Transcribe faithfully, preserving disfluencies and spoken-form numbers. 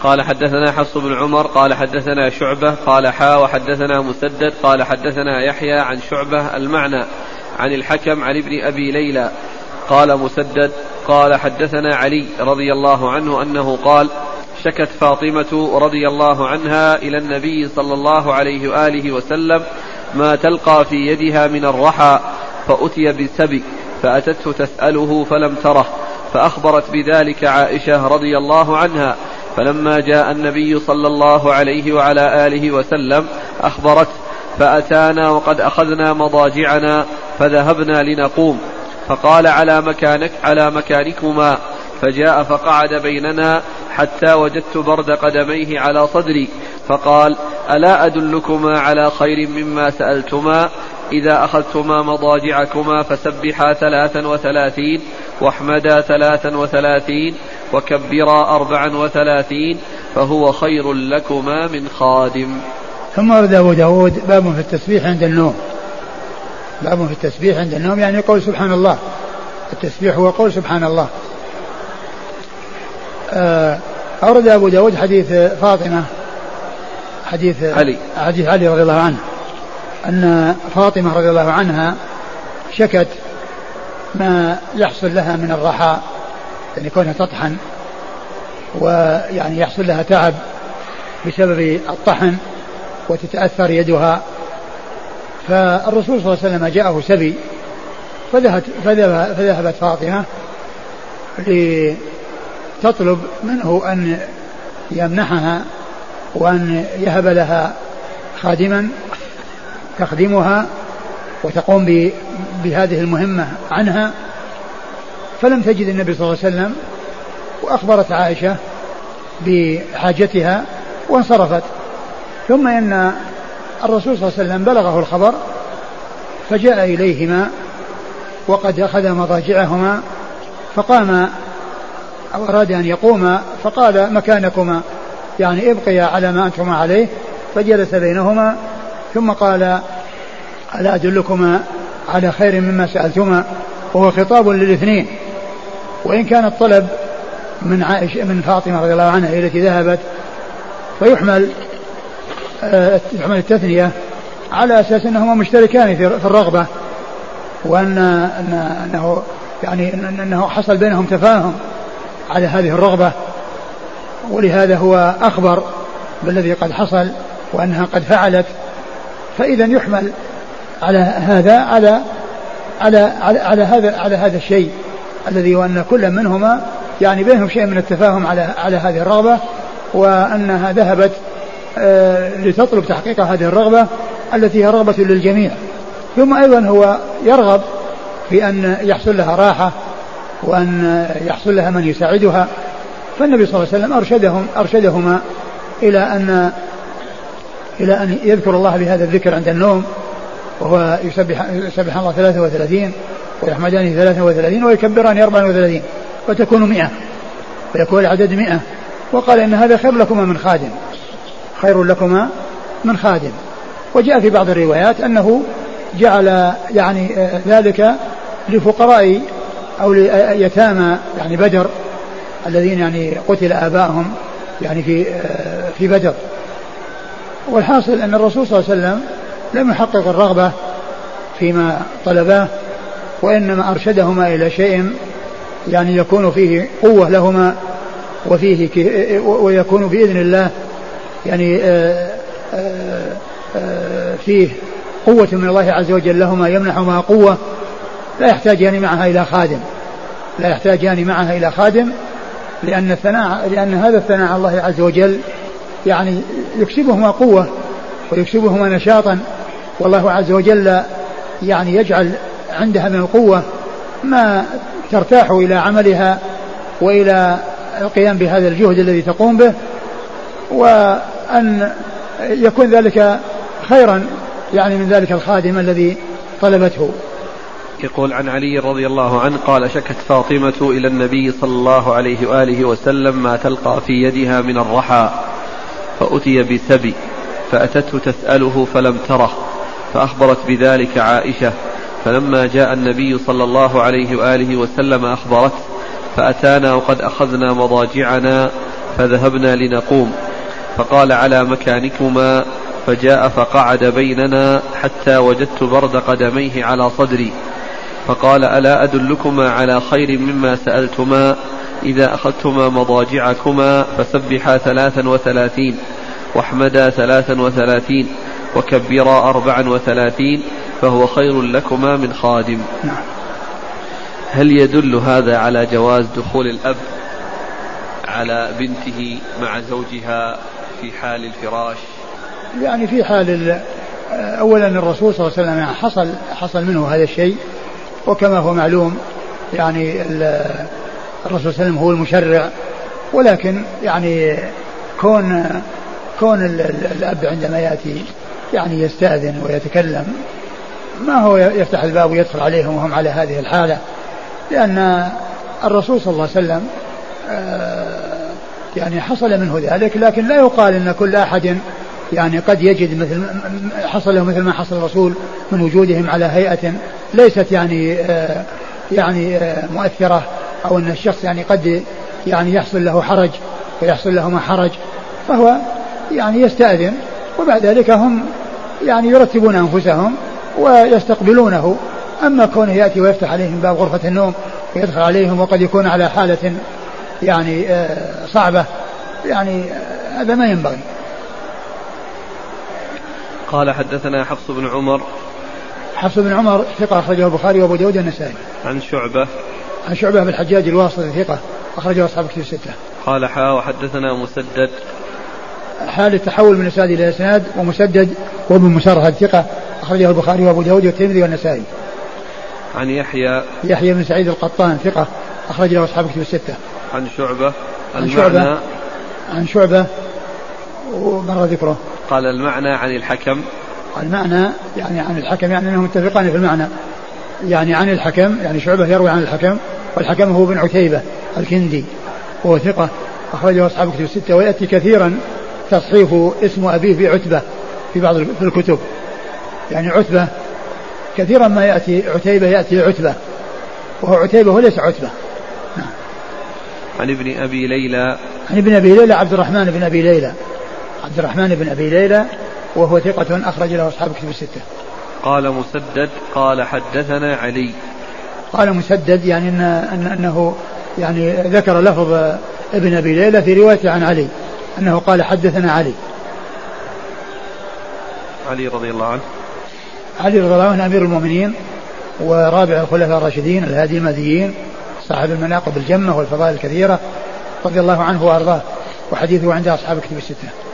قال حدثنا حفص بن عمر قال حدثنا شعبة قال حا وحدثنا مسدد قال حدثنا يحيى عن شعبة المعنى عن الحكم عن ابن أبي ليلى قال مسدد قال حدثنا علي رضي الله عنه أنه قال شكت فاطمة رضي الله عنها إلى النبي صلى الله عليه وآله وسلم ما تلقى في يدها من الرحى فأتي بالسبي فأتته تسأله فلم تره فأخبرت بذلك عائشة رضي الله عنها فلما جاء النبي صلى الله عليه وعلى آله وسلم أخبرت فأتانا وقد أخذنا مضاجعنا فذهبنا لنقوم فقال على مكانك على مكانكما فجاء فقعد بيننا حتى وجدت برد قدميه على صدري فقال ألا أدلكما على خير مما سألتما إذا أخذتما مضاجعكما فسبحا ثلاثا وثلاثين واحمدا ثلاثا وثلاثين وكبرا أربعا وثلاثين فهو خير لكما من خادم. ثم ورد أبو داود باب في التسبيح عند النوم. باب في التسبيح عند النوم يعني قول سبحان الله. التسبيح هو قول سبحان الله. أورد أبو داود حديث فاطمة حديث علي حديث علي رضي الله عنه أن فاطمة رضي الله عنها شكت ما يحصل لها من الرحى يعني كونها تطحن ويعني يحصل لها تعب بسبب الطحن وتتأثر يدها فالرسول صلى الله عليه وسلم جاءه سبي فذهبت, فذهبت فاطمة لتطلب منه أن يمنحها وأن يهب لها خادما تخدمها وتقوم بهذه المهمة عنها فلم تجد النبي صلى الله عليه وسلم وأخبرت عائشة بحاجتها وانصرفت ثم إن الرسول صلى الله عليه وسلم بلغه الخبر فجاء إليهما وقد أخذ مضاجعهما فقام أو أراد أن يقوم فقال مكانكما يعني ابقيا على ما أنتما عليه فجلس بينهما ثم قال ألا أدلكما على خير مما سألتما وهو خطاب للاثنين وإن كان الطلب من عائشة من فاطمة رضي الله عنها التي ذهبت فيحمل تحمل التثنية على أساس أنهما مشتركان في الرغبة وأن أنه يعني أنه حصل بينهم تفاهم على هذه الرغبة ولهذا هو أخبر بالذي قد حصل وأنها قد فعلت فإذا يحمل على هذا على على على, على هذا على هذا الشيء الذي وأن كل منهما يعني بينهم شيء من التفاهم على على هذه الرغبة وأنها ذهبت آه لتطلب تحقيق هذه الرغبة التي هي رغبة للجميع ثم أيضا هو يرغب في أن يحصل لها راحة وأن يحصل لها من يساعدها فالنبي صلى الله عليه وسلم أرشدهم أرشدهما إلى أن إلى أن يذكر الله بهذا الذكر عند النوم وهو يسبح, يسبح الله ثلاثة وثلاثين ويحمدان ثلاثة وثلاثين ويكبران أربعة وثلاثين وتكون مئة ويكون العدد مئة وقال إن هذا خير لكما من خادم خير لكما من خادم وجاء في بعض الروايات أنه جعل يعني ذلك لفقراء أو ليتامى يعني بدر الذين يعني قتل آبائهم يعني في في بدر والحاصل أن الرسول صلى الله عليه وسلم لم يحقق الرغبة فيما طلباه وإنما أرشدهما إلى شيء يعني يكون فيه قوة لهما وفيه ويكون بإذن الله يعني فيه قوة من الله عز وجل لهما يمنحهما قوة لا يحتاجان معها إلى خادم لا يحتاجان معها إلى خادم لأن الثناء لأن هذا الثناء على الله عز وجل يعني يكسبهما قوة ويكسبهما نشاطا والله عز وجل يعني يجعل عندها من القوة ما ترتاح إلى عملها وإلى القيام بهذا الجهد الذي تقوم به وأن يكون ذلك خيرا يعني من ذلك الخادم الذي طلبته. يقول عن علي رضي الله عنه قال شكت فاطمة إلى النبي صلى الله عليه وآله وسلم ما تلقى في يدها من الرحى فأتي بسبي فأتته تسأله فلم تره فأخبرت بذلك عائشة فلما جاء النبي صلى الله عليه وآله وسلم أخبرت فأتانا وقد أخذنا مضاجعنا فذهبنا لنقوم، فقال على مكانكما، فجاء فقعد بيننا حتى وجدت برد قدميه على صدري، فقال ألا أدلكما على خير مما سألتما؟ إذا أخذتما مضاجعكما فسبحا ثلاثا وثلاثين، واحمدا ثلاثا وثلاثين، وكبرا أربعا وثلاثين، فهو خير لكما من خادم. هل يدل هذا على جواز دخول الأب على بنته مع زوجها في حال الفراش؟ يعني في حال أولا الرسول صلى الله عليه وسلم حصل, حصل منه هذا الشيء، وكما هو معلوم يعني الرسول صلى الله عليه وسلم هو المشرع، ولكن يعني كون كون الأب عندما يأتي يعني يستأذن ويتكلم، ما هو يفتح الباب ويدخل عليهم وهم على هذه الحالة، لأن الرسول صلى الله عليه وسلم يعني حصل منه ذلك، لكن لا يقال أن كل أحد يعني قد يجد مثل حصل له مثل ما حصل الرسول من وجودهم على هيئة ليست يعني يعني مؤثرة، أو أن الشخص يعني قد يعني يحصل له حرج ويحصل له ما حرج، فهو يعني يستأذن، وبعد ذلك هم يعني يرتبون أنفسهم ويستقبلونه. أما كونه يأتي ويفتح عليهم باب غرفة النوم ويدخل عليهم وقد يكون على حالة يعني صعبة، يعني هذا ما ينبغي. قال حدثنا حفص بن عمر. حفص بن عمر ثقة أخرجه البخاري وأبو داود والنسائي. عن شعبة. عن شعبة بالحجاج الواسطي ثقة أخرجه أصحاب كتب الستة. قال حا وحدثنا مسدد. حال التحول من إسناد إلى إسناد، ومسدد وابن مسرهد ثقة أخرجه البخاري وأبو داود والترمذي والنسائي. عن يحيى. يحيى بن سعيد القطان ثقة أخرج له أصحاب كتب الستة. عن شعبة. عن شعبة عن شعبة ومر ذكره. قال المعنى عن الحكم. المعنى يعني عن الحكم، يعني أنهم متفقان في المعنى، يعني عن الحكم يعني شعبة يروي عن الحكم، والحكم هو بن عتيبة الكندي وهو ثقة أخرجه أصحاب كتب الستة. ويأتي كثيرا تصحيف اسم أبيه بعتبة في بعض في الكتب، يعني عتبة كثيرا ما يأتي عتيبة يأتي عتبة، وهو عتيبة وليس عتبة. نعم. عن ابن أبي ليلى. عن ابن أبي ليلى عبد الرحمن بن أبي ليلى عبد الرحمن بن أبي ليلى وهو ثقة أخرج له أصحاب كتب الستة. قال مسدد قال حدثنا علي. قال مسدد يعني إن أن أنه يعني ذكر لفظ ابن أبي ليلى في رواية عن علي، أنه قال حدثنا علي. علي رضي الله عنه. علي رضي الله عنه أمير المؤمنين ورابع الخلفاء الراشدين الهادي المهديين، صاحب المناقب الجمة والفضائل الكثيرة، رضي الله عنه وأرضاه، وحديثه عند أصحاب كتب الستة.